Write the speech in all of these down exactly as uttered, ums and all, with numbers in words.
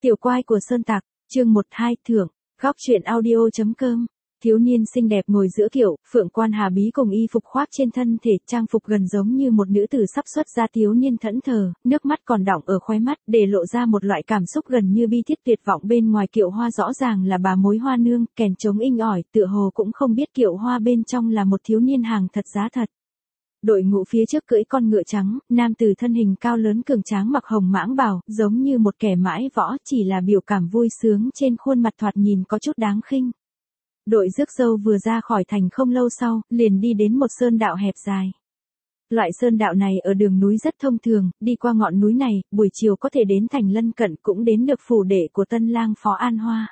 Tiểu quai của Sơn Tạc, chương một hai thưởng, góc truyện audio.com. Thiếu niên xinh đẹp ngồi giữa kiệu, phượng quan hà bí cùng y phục khoác trên thân thể, trang phục gần giống như một nữ tử sắp xuất gia. Thiếu niên thẫn thờ, nước mắt còn đọng ở khóe mắt, để lộ ra một loại cảm xúc gần như bi thiết tuyệt vọng. Bên ngoài kiệu hoa rõ ràng là bà mối hoa nương, kèn trống inh ỏi, tựa hồ cũng không biết kiệu hoa bên trong là một thiếu niên hàng thật giá thật. Đội ngũ phía trước cưỡi con ngựa trắng, nam tử thân hình cao lớn cường tráng mặc hồng mãng bào, giống như một kẻ mãi võ, chỉ là biểu cảm vui sướng trên khuôn mặt thoạt nhìn có chút đáng khinh. Đội rước dâu vừa ra khỏi thành không lâu sau, liền đi đến một sơn đạo hẹp dài. Loại sơn đạo này ở đường núi rất thông thường, đi qua ngọn núi này, buổi chiều có thể đến thành lân cận, cũng đến được phủ đệ của tân lang Phó An Hoa.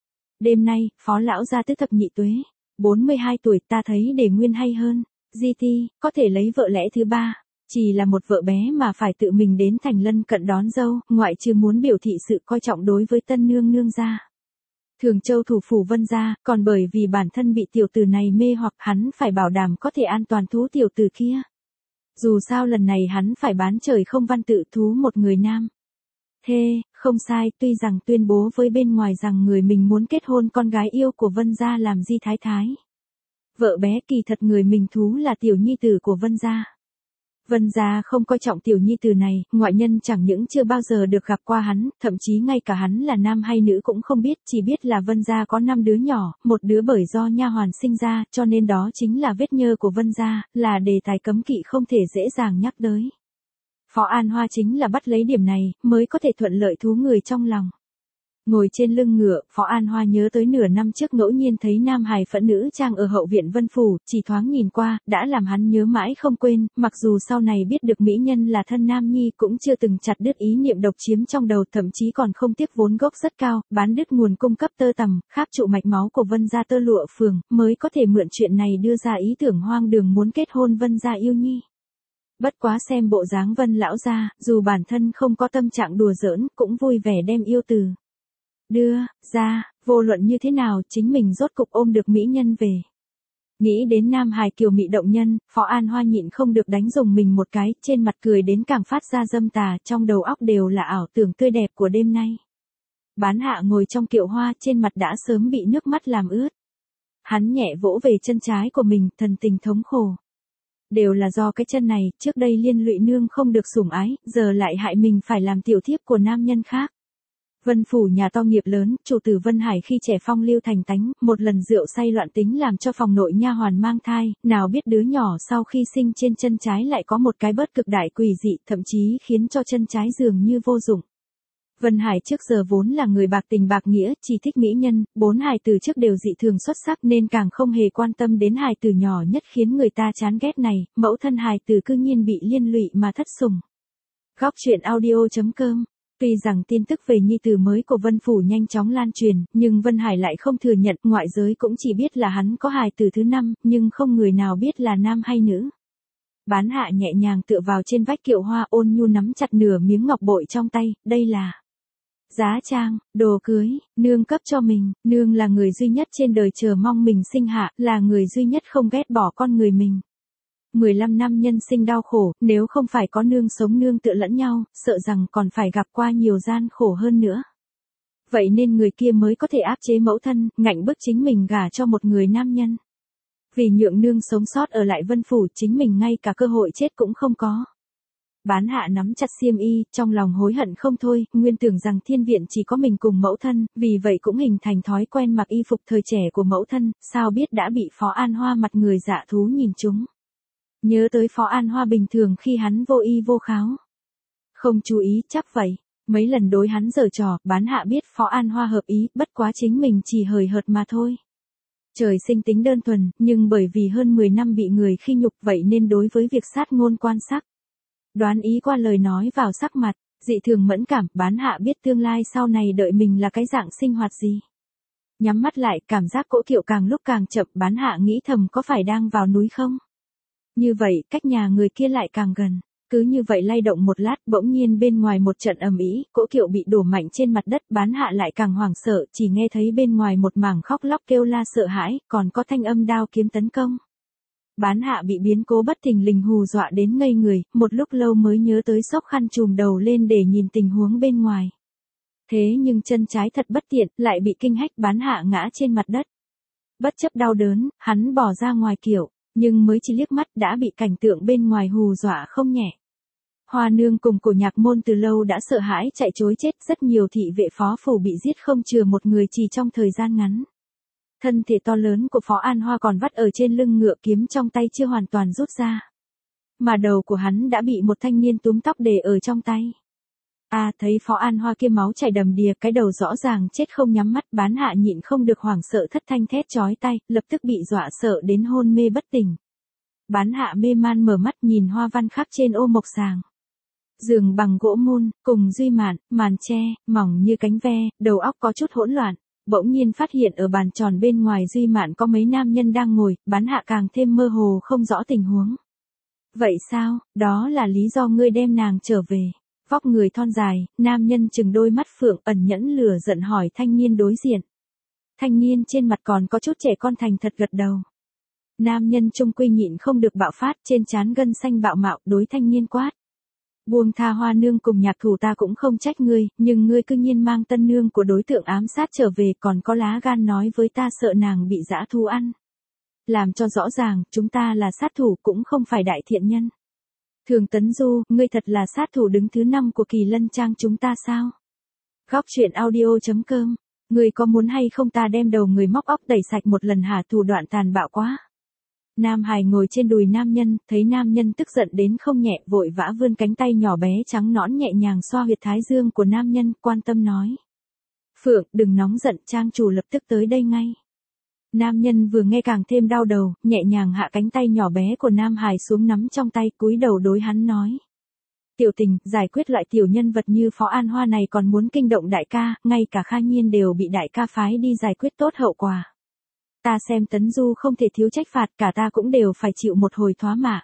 Đêm nay, Phó lão gia tứ thập nhị tuế, bốn mươi hai tuổi, ta thấy để nguyên hay hơn. Di Ti, có thể lấy vợ lẽ thứ ba, chỉ là một vợ bé mà phải tự mình đến thành lân cận đón dâu, ngoại trừ muốn biểu thị sự coi trọng đối với tân nương nương gia. Thường Châu thủ phủ Vân gia, còn bởi vì bản thân bị tiểu tử này mê hoặc, hắn phải bảo đảm có thể an toàn thú tiểu tử kia. Dù sao lần này hắn phải bán trời không văn tự thú một người nam. Thê, không sai, tuy rằng tuyên bố với bên ngoài rằng người mình muốn kết hôn con gái yêu của Vân gia làm Di Thái Thái. Vợ bé kỳ thật người mình thú là tiểu nhi tử của Vân gia. Vân gia không coi trọng tiểu nhi tử này, ngoại nhân chẳng những chưa bao giờ được gặp qua hắn, thậm chí ngay cả hắn là nam hay nữ cũng không biết, chỉ biết là Vân gia có năm đứa nhỏ, một đứa bởi do nha hoàn sinh ra, cho nên đó chính là vết nhơ của Vân gia, là đề tài cấm kỵ không thể dễ dàng nhắc tới. Phó An Hoa chính là bắt lấy điểm này, mới có thể thuận lợi thú người trong lòng. Ngồi trên lưng ngựa, Phó An Hoa nhớ tới nửa năm trước ngẫu nhiên thấy nam hài phẫn nữ trang ở hậu viện Vân Phủ, chỉ thoáng nhìn qua, đã làm hắn nhớ mãi không quên, mặc dù sau này biết được mỹ nhân là thân nam nhi cũng chưa từng chặt đứt ý niệm độc chiếm trong đầu, thậm chí còn không tiếc vốn gốc rất cao, bán đứt nguồn cung cấp tơ tằm, kháp trụ mạch máu của Vân gia tơ lụa phường, mới có thể mượn chuyện này đưa ra ý tưởng hoang đường muốn kết hôn Vân gia yêu nhi. Bất quá xem bộ dáng Vân lão gia, dù bản thân không có tâm trạng đùa giỡn, cũng vui vẻ đem yêu từ đưa ra, vô luận như thế nào, chính mình rốt cục ôm được mỹ nhân về. Nghĩ đến nam hài kiều mị động nhân, Phó An Hoa nhịn không được đánh rùng mình một cái, trên mặt cười đến càng phát ra dâm tà, trong đầu óc đều là ảo tưởng tươi đẹp của đêm nay. Bán hạ ngồi trong kiệu hoa, trên mặt đã sớm bị nước mắt làm ướt. Hắn nhẹ vỗ về chân trái của mình, thần tình thống khổ. Đều là do cái chân này, trước đây liên lụy nương không được sủng ái, giờ lại hại mình phải làm tiểu thiếp của nam nhân khác. Vân phủ nhà to nghiệp lớn, chủ tử Vân Hải khi trẻ phong lưu thành tánh, một lần rượu say loạn tính làm cho phòng nội nha hoàn mang thai, nào biết đứa nhỏ sau khi sinh trên chân trái lại có một cái bớt cực đại quỷ dị, thậm chí khiến cho chân trái dường như vô dụng. Vân Hải trước giờ vốn là người bạc tình bạc nghĩa, chỉ thích mỹ nhân, bốn hài tử trước đều dị thường xuất sắc nên càng không hề quan tâm đến hài tử nhỏ nhất khiến người ta chán ghét này, mẫu thân hài tử cư nhiên bị liên lụy mà thất sủng. Góc truyện audio.com. Tuy rằng tin tức về nhi tử mới của Vân Phủ nhanh chóng lan truyền, nhưng Vân Hải lại không thừa nhận, ngoại giới cũng chỉ biết là hắn có hài tử thứ năm, nhưng không người nào biết là nam hay nữ. Bán hạ nhẹ nhàng tựa vào trên vách kiệu hoa, ôn nhu nắm chặt nửa miếng ngọc bội trong tay, đây là giá trang, đồ cưới, nương cấp cho mình, nương là người duy nhất trên đời chờ mong mình sinh hạ, là người duy nhất không ghét bỏ con người mình. mười lăm năm nhân sinh đau khổ, nếu không phải có nương sống nương tựa lẫn nhau, sợ rằng còn phải gặp qua nhiều gian khổ hơn nữa. Vậy nên người kia mới có thể áp chế mẫu thân, ngạnh bức chính mình gả cho một người nam nhân. Vì nhượng nương sống sót ở lại Vân Phủ, chính mình ngay cả cơ hội chết cũng không có. Bán hạ nắm chặt xiêm y, trong lòng hối hận không thôi, nguyên tưởng rằng thiên viện chỉ có mình cùng mẫu thân, vì vậy cũng hình thành thói quen mặc y phục thời trẻ của mẫu thân, sao biết đã bị Phó An Hoa mặt người dạ thú nhìn trúng. Nhớ tới Phó An Hoa bình thường khi hắn vô y vô kháo. Không chú ý, chắc vậy. Mấy lần đối hắn giở trò, bán hạ biết Phó An Hoa hợp ý, bất quá chính mình chỉ hời hợt mà thôi. Trời sinh tính đơn thuần, nhưng bởi vì hơn mười năm bị người khi nhục vậy nên đối với việc sát ngôn quan sắc. Đoán ý qua lời nói vào sắc mặt, dị thường mẫn cảm, bán hạ biết tương lai sau này đợi mình là cái dạng sinh hoạt gì. Nhắm mắt lại, cảm giác cỗ kiệu càng lúc càng chậm, bán hạ nghĩ thầm có phải đang vào núi không? Như vậy, cách nhà người kia lại càng gần. Cứ như vậy lay động một lát, bỗng nhiên bên ngoài một trận ầm ĩ, cỗ kiệu bị đổ mạnh trên mặt đất, bán hạ lại càng hoảng sợ, chỉ nghe thấy bên ngoài một mảng khóc lóc kêu la sợ hãi, còn có thanh âm đao kiếm tấn công. Bán hạ bị biến cố bất thình lình hù dọa đến ngây người, một lúc lâu mới nhớ tới xốc khăn trùm đầu lên để nhìn tình huống bên ngoài. Thế nhưng chân trái thật bất tiện, lại bị kinh hách bán hạ ngã trên mặt đất. Bất chấp đau đớn, hắn bỏ ra ngoài kiệu, nhưng mới chỉ liếc mắt đã bị cảnh tượng bên ngoài hù dọa không nhẹ. Hoa nương cùng cổ nhạc môn từ lâu đã sợ hãi chạy trối chết, rất nhiều thị vệ phó phủ bị giết không chừa một người chỉ trong thời gian ngắn. Thân thể to lớn của Phó An Hoa còn vắt ở trên lưng ngựa, kiếm trong tay chưa hoàn toàn rút ra. Mà đầu của hắn đã bị một thanh niên túm tóc để ở trong tay. À, thấy Phó An Hoa kia máu chảy đầm đìa, cái đầu rõ ràng chết không nhắm mắt, bán hạ nhịn không được hoảng sợ thất thanh thét chói tai, lập tức bị dọa sợ đến hôn mê bất tỉnh. Bán hạ mê man mở mắt nhìn hoa văn khắc trên ô mộc sàng. Giường bằng gỗ mun, cùng duy mạn, màn tre, mỏng như cánh ve, đầu óc có chút hỗn loạn. Bỗng nhiên phát hiện ở bàn tròn bên ngoài duy mạn có mấy nam nhân đang ngồi, bán hạ càng thêm mơ hồ không rõ tình huống. Vậy sao, đó là lý do ngươi đem nàng trở về. Vóc người thon dài, nam nhân chừng đôi mắt phượng ẩn nhẫn lửa giận hỏi thanh niên đối diện. Thanh niên trên mặt còn có chút trẻ con thành thật gật đầu. Nam nhân trung quy nhịn không được bạo phát, trên trán gân xanh bạo mạo, đối thanh niên quát. Buông tha Hoa nương cùng nhạc thủ, ta cũng không trách ngươi, nhưng ngươi cư nhiên mang tân nương của đối tượng ám sát trở về, còn có lá gan nói với ta sợ nàng bị dã thú ăn. Làm cho rõ ràng, chúng ta là sát thủ cũng không phải đại thiện nhân. Thường Tấn Du, ngươi thật là sát thủ đứng thứ năm của Kỳ Lân Trang chúng ta sao? Góc truyện audio chấm com, ngươi có muốn hay không ta đem đầu người móc óc tẩy sạch một lần hả? Thủ đoạn tàn bạo quá. Nam Hải ngồi trên đùi nam nhân, thấy nam nhân tức giận đến không nhẹ, vội vã vươn cánh tay nhỏ bé trắng nõn nhẹ nhàng xoa huyệt thái dương của nam nhân, quan tâm nói. Phượng, đừng nóng giận, trang chủ lập tức tới đây ngay. Nam nhân vừa nghe càng thêm đau đầu, nhẹ nhàng hạ cánh tay nhỏ bé của Nam Hải xuống nắm trong tay, cúi đầu đối hắn nói. Tiểu Tình, giải quyết loại tiểu nhân vật như Phó An Hoa này còn muốn kinh động đại ca, ngay cả Kha Nhiên đều bị đại ca phái đi giải quyết tốt hậu quả. Ta xem Tấn Du không thể thiếu trách phạt, cả ta cũng đều phải chịu một hồi thoá mạ.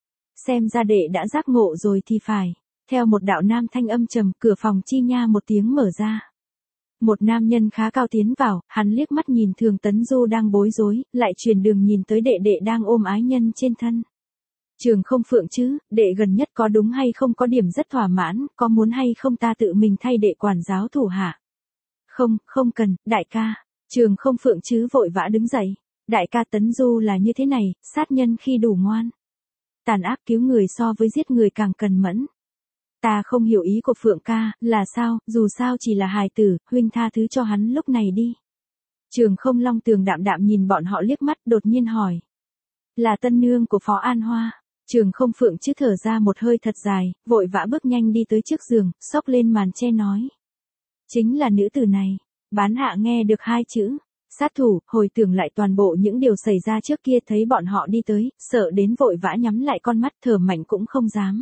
Xem ra đệ đã giác ngộ rồi thì phải. Theo một đạo nam thanh âm trầm, cửa phòng chi nha một tiếng mở ra. Một nam nhân khá cao tiến vào, hắn liếc mắt nhìn Thường Tấn Du đang bối rối, lại truyền đường nhìn tới đệ đệ đang ôm ái nhân trên thân. Trường không Phượng chứ, đệ gần nhất có đúng hay không có điểm rất thỏa mãn, có muốn hay không ta tự mình thay đệ quản giáo thủ hạ? Không, không cần, đại ca. Trường không Phượng chứ vội vã đứng dậy. Đại ca Tấn Du là như thế này, sát nhân khi đủ ngoan. Tàn ác cứu người so với giết người càng cần mẫn. Ta không hiểu ý của Phượng ca, là sao, dù sao chỉ là hài tử, huynh tha thứ cho hắn lúc này đi. Trường không Long Tường đạm đạm nhìn bọn họ liếc mắt, đột nhiên hỏi. Là tân nương của Phó An Hoa. Trường không Phượng chứ thở ra một hơi thật dài, vội vã bước nhanh đi tới trước giường, xốc lên màn che nói. Chính là nữ tử này. Bán hạ nghe được hai chữ. Sát thủ, hồi tưởng lại toàn bộ những điều xảy ra trước kia, thấy bọn họ đi tới, sợ đến vội vã nhắm lại con mắt, thở mạnh cũng không dám.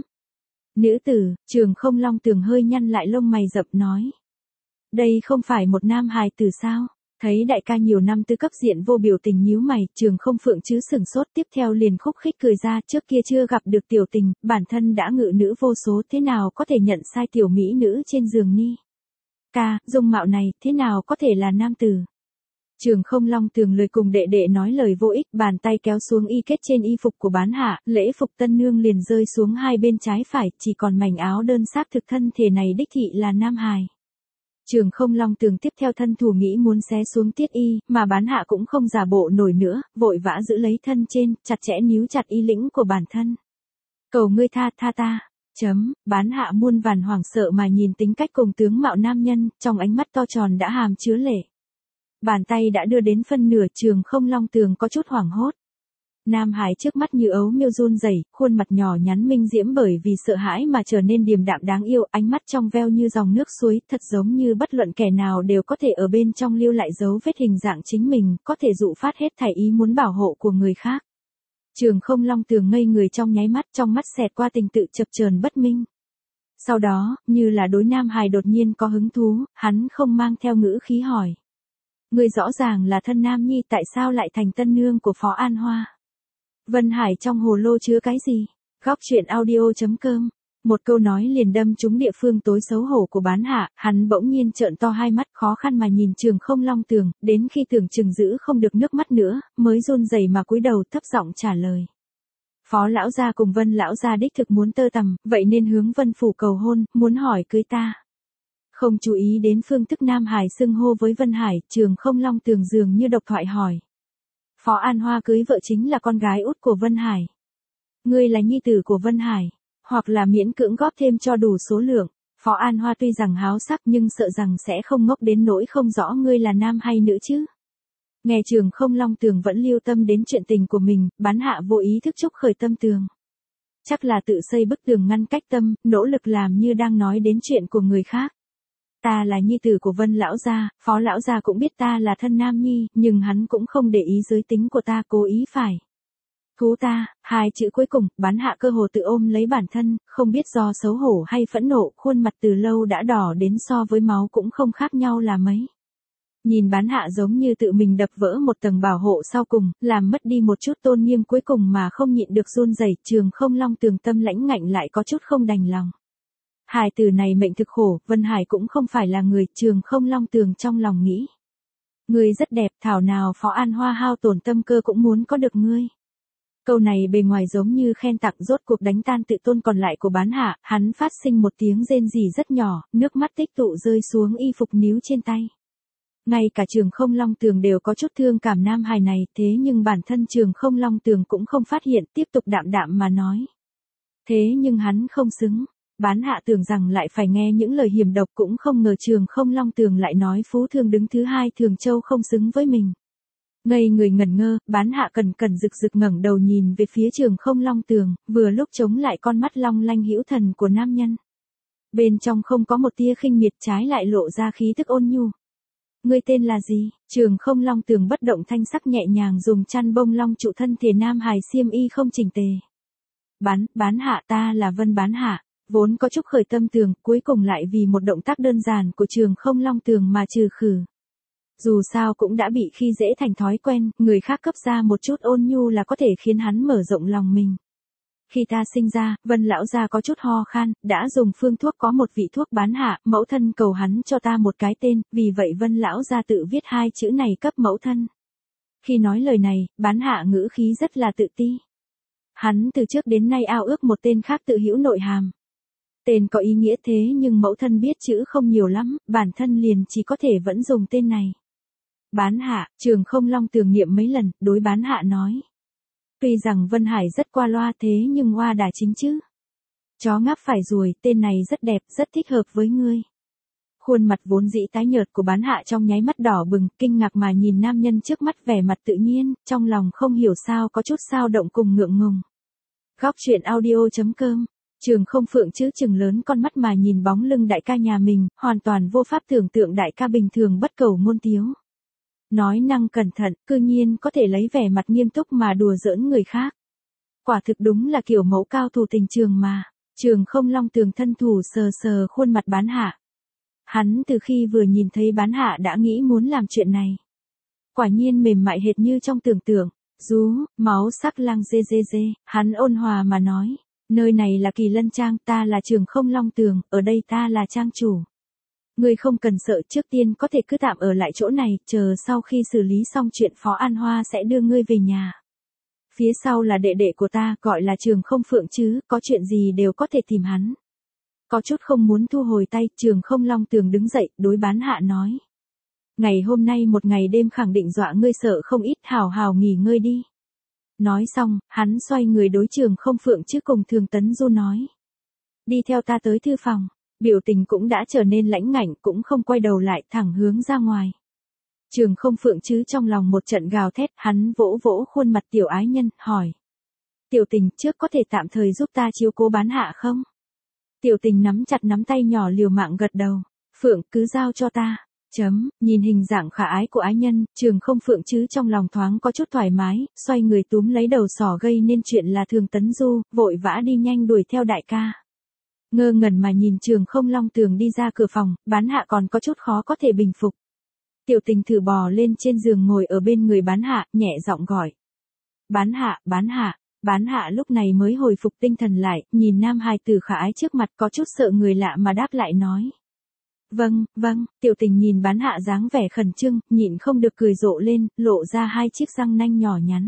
Nữ tử, Trường không Long Tường hơi nhăn lại lông mày rậm nói. Đây không phải một nam hài tử sao? Thấy đại ca nhiều năm tư cấp diện vô biểu tình nhíu mày, Trường không Phượng chứ sừng sốt, tiếp theo liền khúc khích cười ra, trước kia chưa gặp được tiểu tình, bản thân đã ngự nữ vô số, thế nào có thể nhận sai tiểu mỹ nữ trên giường ni? Ca, dung mạo này, thế nào có thể là nam tử? Trường không Long Tường lời cùng đệ đệ nói lời vô ích, bàn tay kéo xuống y kết trên y phục của bán hạ, lễ phục tân nương liền rơi xuống hai bên trái phải, chỉ còn mảnh áo đơn xác thực thân thể này đích thị là nam hài. Trường không Long Tường tiếp theo thân thủ nghĩ muốn xé xuống tiết y, mà bán hạ cũng không giả bộ nổi nữa, vội vã giữ lấy thân trên, chặt chẽ níu chặt y lĩnh của bản thân. Cầu ngươi tha tha ta. Chấm, bán hạ muôn vàn hoảng sợ mà nhìn tính cách cùng tướng mạo nam nhân, trong ánh mắt to tròn đã hàm chứa lệ. Bàn tay đã đưa đến phân nửa, Trường không Long Tường có chút hoảng hốt. Nam Hải trước mắt như ấu miêu run rẩy, khuôn mặt nhỏ nhắn minh diễm bởi vì sợ hãi mà trở nên điềm đạm đáng yêu, ánh mắt trong veo như dòng nước suối, thật giống như bất luận kẻ nào đều có thể ở bên trong lưu lại dấu vết hình dạng chính mình, có thể dụ phát hết thảy ý muốn bảo hộ của người khác. Trường không Long Tường ngây người trong nháy mắt, trong mắt xẹt qua tình tự chập chờn bất minh. Sau đó, như là đối Nam Hải đột nhiên có hứng thú, hắn không mang theo ngữ khí hỏi. Người rõ ràng là thân Nam Nhi, tại sao lại thành tân nương của Phó An Hoa? Vân Hải trong hồ lô chứa cái gì? Góc truyện audio chấm com. Một câu nói liền đâm trúng địa phương tối xấu hổ của bán hạ, hắn bỗng nhiên trợn to hai mắt khó khăn mà nhìn Trường không Long Tường, đến khi tưởng chừng giữ không được nước mắt nữa, mới run rẩy mà cúi đầu thấp giọng trả lời. Phó lão gia cùng Vân lão gia đích thực muốn tơ tằm, vậy nên hướng Vân phủ cầu hôn, muốn hỏi cưới ta. Không chú ý đến phương thức Nam Hải xưng hô với Vân Hải, Trường Không Long Tường dường như độc thoại hỏi. Phó An Hoa cưới vợ chính là con gái út của Vân Hải. Ngươi là nhi tử của Vân Hải, hoặc là miễn cưỡng góp thêm cho đủ số lượng. Phó An Hoa tuy rằng háo sắc nhưng sợ rằng sẽ không ngốc đến nỗi không rõ ngươi là nam hay nữ chứ. Nghe Trường Không Long Tường vẫn lưu tâm đến chuyện tình của mình, Bán Hạ vô ý thức chúc khởi tâm tường. Chắc là tự xây bức tường ngăn cách tâm, nỗ lực làm như đang nói đến chuyện của người khác. Ta là nhi tử của Vân lão gia, Phó lão gia cũng biết ta là thân nam nhi, nhưng hắn cũng không để ý giới tính của ta, cố ý phải. Thú ta, hai chữ cuối cùng, Bán Hạ cơ hồ tự ôm lấy bản thân, không biết do xấu hổ hay phẫn nộ, khuôn mặt từ lâu đã đỏ đến so với máu cũng không khác nhau là mấy. Nhìn Bán Hạ giống như tự mình đập vỡ một tầng bảo hộ sau cùng, làm mất đi một chút tôn nghiêm cuối cùng mà không nhịn được run rẩy. Trường Không Long Tường tâm lãnh ngạnh lại có chút không đành lòng. Hai từ này mệnh thực khổ, Vân Hải cũng không phải là người, Trường Không Long Tường trong lòng nghĩ. Ngươi rất đẹp, thảo nào Phó An Hoa hao tổn tâm cơ cũng muốn có được ngươi. Câu này bề ngoài giống như khen tặng, rốt cuộc đánh tan tự tôn còn lại của Bán Hạ, hắn phát sinh một tiếng rên rỉ rất nhỏ, nước mắt tích tụ rơi xuống y phục níu trên tay. Ngay cả Trường Không Long Tường đều có chút thương cảm nam hài này, thế nhưng bản thân Trường Không Long Tường cũng không phát hiện, tiếp tục đạm đạm mà nói. Thế nhưng hắn không xứng. Bán Hạ tưởng rằng lại phải nghe những lời hiểm độc, cũng không ngờ Trường Không Long Tường lại nói Phú Thương đứng thứ hai Thường Châu không xứng với mình. Ngây người ngẩn ngơ, Bán Hạ cẩn cẩn rực rực ngẩng đầu nhìn về phía Trường Không Long Tường, vừa lúc chống lại con mắt long lanh hữu thần của nam nhân. Bên trong không có một tia khinh miệt, trái lại lộ ra khí tức ôn nhu. Ngươi tên là gì? Trường Không Long Tường bất động thanh sắc nhẹ nhàng dùng chăn bông long trụ thân thể nam hài xiêm y không chỉnh tề. Bán, Bán Hạ, ta là Vân Bán Hạ. Vốn có chút khởi tâm tường, cuối cùng lại vì một động tác đơn giản của Trường Không Long Tường mà trừ khử. Dù sao cũng đã bị khi dễ thành thói quen, người khác cấp ra một chút ôn nhu là có thể khiến hắn mở rộng lòng mình. Khi ta sinh ra, Vân lão gia có chút ho khan, đã dùng phương thuốc có một vị thuốc Bán Hạ, mẫu thân cầu hắn cho ta một cái tên, vì vậy Vân lão gia tự viết hai chữ này cấp mẫu thân. Khi nói lời này, Bán Hạ ngữ khí rất là tự ti. Hắn từ trước đến nay ao ước một tên khác tự hữu nội hàm. Tên có ý nghĩa thế nhưng mẫu thân biết chữ không nhiều lắm, bản thân liền chỉ có thể vẫn dùng tên này. Bán Hạ, Trường Không Long Tường niệm mấy lần, đối Bán Hạ nói. Tuy rằng Vân Hải rất qua loa thế nhưng hoa đà chính chứ. Chó ngáp phải ruồi, tên này rất đẹp, rất thích hợp với ngươi. Khuôn mặt vốn dĩ tái nhợt của Bán Hạ trong nháy mắt đỏ bừng, kinh ngạc mà nhìn nam nhân trước mắt vẻ mặt tự nhiên, trong lòng không hiểu sao có chút sao động cùng ngượng ngùng. Góc truyện audio chấm com. Trường Không Phượng chứ chừng lớn con mắt mà nhìn bóng lưng đại ca nhà mình, hoàn toàn vô pháp tưởng tượng đại ca bình thường bất cầu ngôn tiếu. Nói năng cẩn thận, cư nhiên có thể lấy vẻ mặt nghiêm túc mà đùa giỡn người khác. Quả thực đúng là kiểu mẫu cao thủ tình trường mà. Trường Không Long Tường thân thủ sờ sờ khuôn mặt Bán Hạ. Hắn từ khi vừa nhìn thấy Bán Hạ đã nghĩ muốn làm chuyện này. Quả nhiên mềm mại hệt như trong tưởng tượng. Rú, máu sắc lang dê dê dê, hắn ôn hòa mà nói. Nơi này là Kỳ Lân Trang, ta là Trường Không Long Tường, ở đây ta là trang chủ. Ngươi không cần sợ, trước tiên có thể cứ tạm ở lại chỗ này, chờ sau khi xử lý xong chuyện Phó An Hoa sẽ đưa ngươi về nhà. Phía sau là đệ đệ của ta, gọi là Trường Không Phượng chứ, có chuyện gì đều có thể tìm hắn. Có chút không muốn thu hồi tay, Trường Không Long Tường đứng dậy, đối Bán Hạ nói. Ngày hôm nay một ngày đêm khẳng định dọa ngươi sợ không ít, hào hào nghỉ ngơi đi. Nói xong, hắn xoay người đối Trường Không Phượng chứ cùng Thường Tấn Du nói. Đi theo ta tới thư phòng, biểu tình cũng đã trở nên lãnh ngạnh, cũng không quay đầu lại, thẳng hướng ra ngoài. Trường Không Phượng chứ trong lòng một trận gào thét, hắn vỗ vỗ khuôn mặt tiểu ái nhân, hỏi. Tiểu Tình, trước có thể tạm thời giúp ta chiếu cố Bán Hạ không? Tiểu Tình nắm chặt nắm tay nhỏ liều mạng gật đầu. Phượng, cứ giao cho ta. Chấm, nhìn hình dạng khả ái của ái nhân, Trường Không Phượng chứ trong lòng thoáng có chút thoải mái, xoay người túm lấy đầu sỏ gây nên chuyện là Thường Tấn Du, vội vã đi nhanh đuổi theo đại ca. Ngơ ngẩn mà nhìn Trường Không Long Tường đi ra cửa phòng, Bán Hạ còn có chút khó có thể bình phục. Tiểu Tình thử bò lên trên giường ngồi ở bên người Bán Hạ, nhẹ giọng gọi. Bán Hạ, Bán Hạ. Bán Hạ lúc này mới hồi phục tinh thần lại, nhìn nam hài tử khả ái trước mặt có chút sợ người lạ mà đáp lại nói. Vâng, vâng, Tiểu Tình nhìn Bán Hạ dáng vẻ khẩn trương, nhịn không được cười rộ lên, lộ ra hai chiếc răng nanh nhỏ nhắn.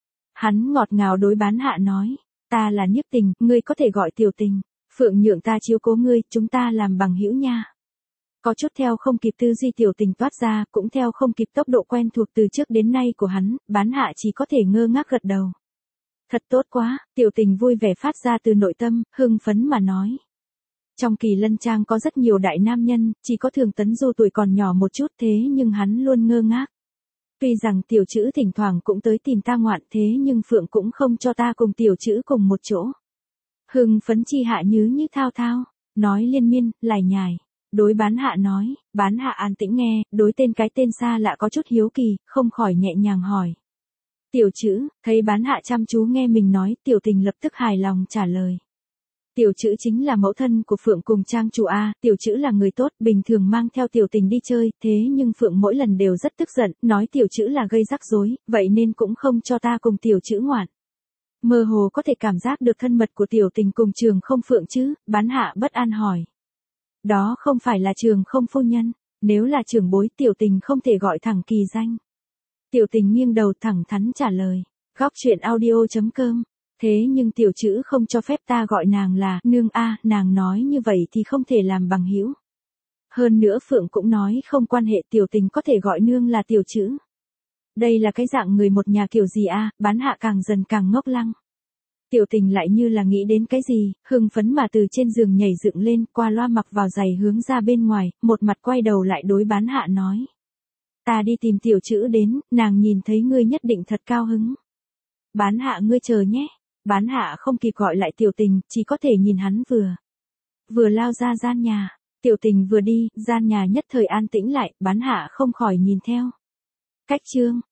Hắn ngọt ngào đối Bán Hạ nói, ta là Nhiếp Tình, ngươi có thể gọi Tiểu Tình, Phượng nhượng ta chiếu cố ngươi, chúng ta làm bằng hữu nha. Có chút theo không kịp tư duy Tiểu Tình toát ra, cũng theo không kịp tốc độ quen thuộc từ trước đến nay của hắn, Bán Hạ chỉ có thể ngơ ngác gật đầu. Thật tốt quá, Tiểu Tình vui vẻ phát ra từ nội tâm, hưng phấn mà nói. Trong Kỳ Lân Trang có rất nhiều đại nam nhân, chỉ có Thường Tấn Du tuổi còn nhỏ một chút thế nhưng hắn luôn ngơ ngác. Tuy rằng tiểu trữ thỉnh thoảng cũng tới tìm ta ngoạn thế nhưng Phượng cũng không cho ta cùng tiểu trữ cùng một chỗ. Hưng phấn chi hạ nhứ như thao thao, nói liên miên, lải nhải. Đối Bán Hạ nói, Bán Hạ an tĩnh nghe, đối tên cái tên xa lạ có chút hiếu kỳ, không khỏi nhẹ nhàng hỏi. Tiểu trữ, thấy Bán Hạ chăm chú nghe mình nói, Tiểu Tình lập tức hài lòng trả lời. Tiểu trữ chính là mẫu thân của Phượng cùng trang chủ A, tiểu trữ là người tốt, bình thường mang theo Tiểu Tình đi chơi, thế nhưng Phượng mỗi lần đều rất tức giận, nói tiểu trữ là gây rắc rối, vậy nên cũng không cho ta cùng tiểu trữ ngoạn. Mơ hồ có thể cảm giác được thân mật của Tiểu Tình cùng Trường Không Phượng chứ, Bán Hạ bất an hỏi. Đó không phải là Trường Không phu nhân, nếu là trưởng bối Tiểu Tình không thể gọi thẳng kỳ danh. Tiểu Tình nghiêng đầu thẳng thắn trả lời, góc truyện audio chấm com. Thế nhưng tiểu trữ không cho phép ta gọi nàng là nương a, nàng nói như vậy thì không thể làm bằng hữu. Hơn nữa Phượng cũng nói không quan hệ, Tiểu Tình có thể gọi nương là tiểu trữ. Đây là cái dạng người một nhà kiểu gì a, Bán Hạ càng dần càng ngốc lăng. Tiểu Tình lại như là nghĩ đến cái gì, hưng phấn mà từ trên giường nhảy dựng lên, qua loa mặc vào giày hướng ra bên ngoài, một mặt quay đầu lại đối Bán Hạ nói. Ta đi tìm tiểu trữ đến, nàng nhìn thấy ngươi nhất định thật cao hứng. Bán Hạ ngươi chờ nhé. Bán Hạ không kịp gọi lại Tiểu Tình, chỉ có thể nhìn hắn vừa. Vừa lao ra gian nhà, Tiểu Tình vừa đi, gian nhà nhất thời an tĩnh lại, Bán Hạ không khỏi nhìn theo. Cách chương.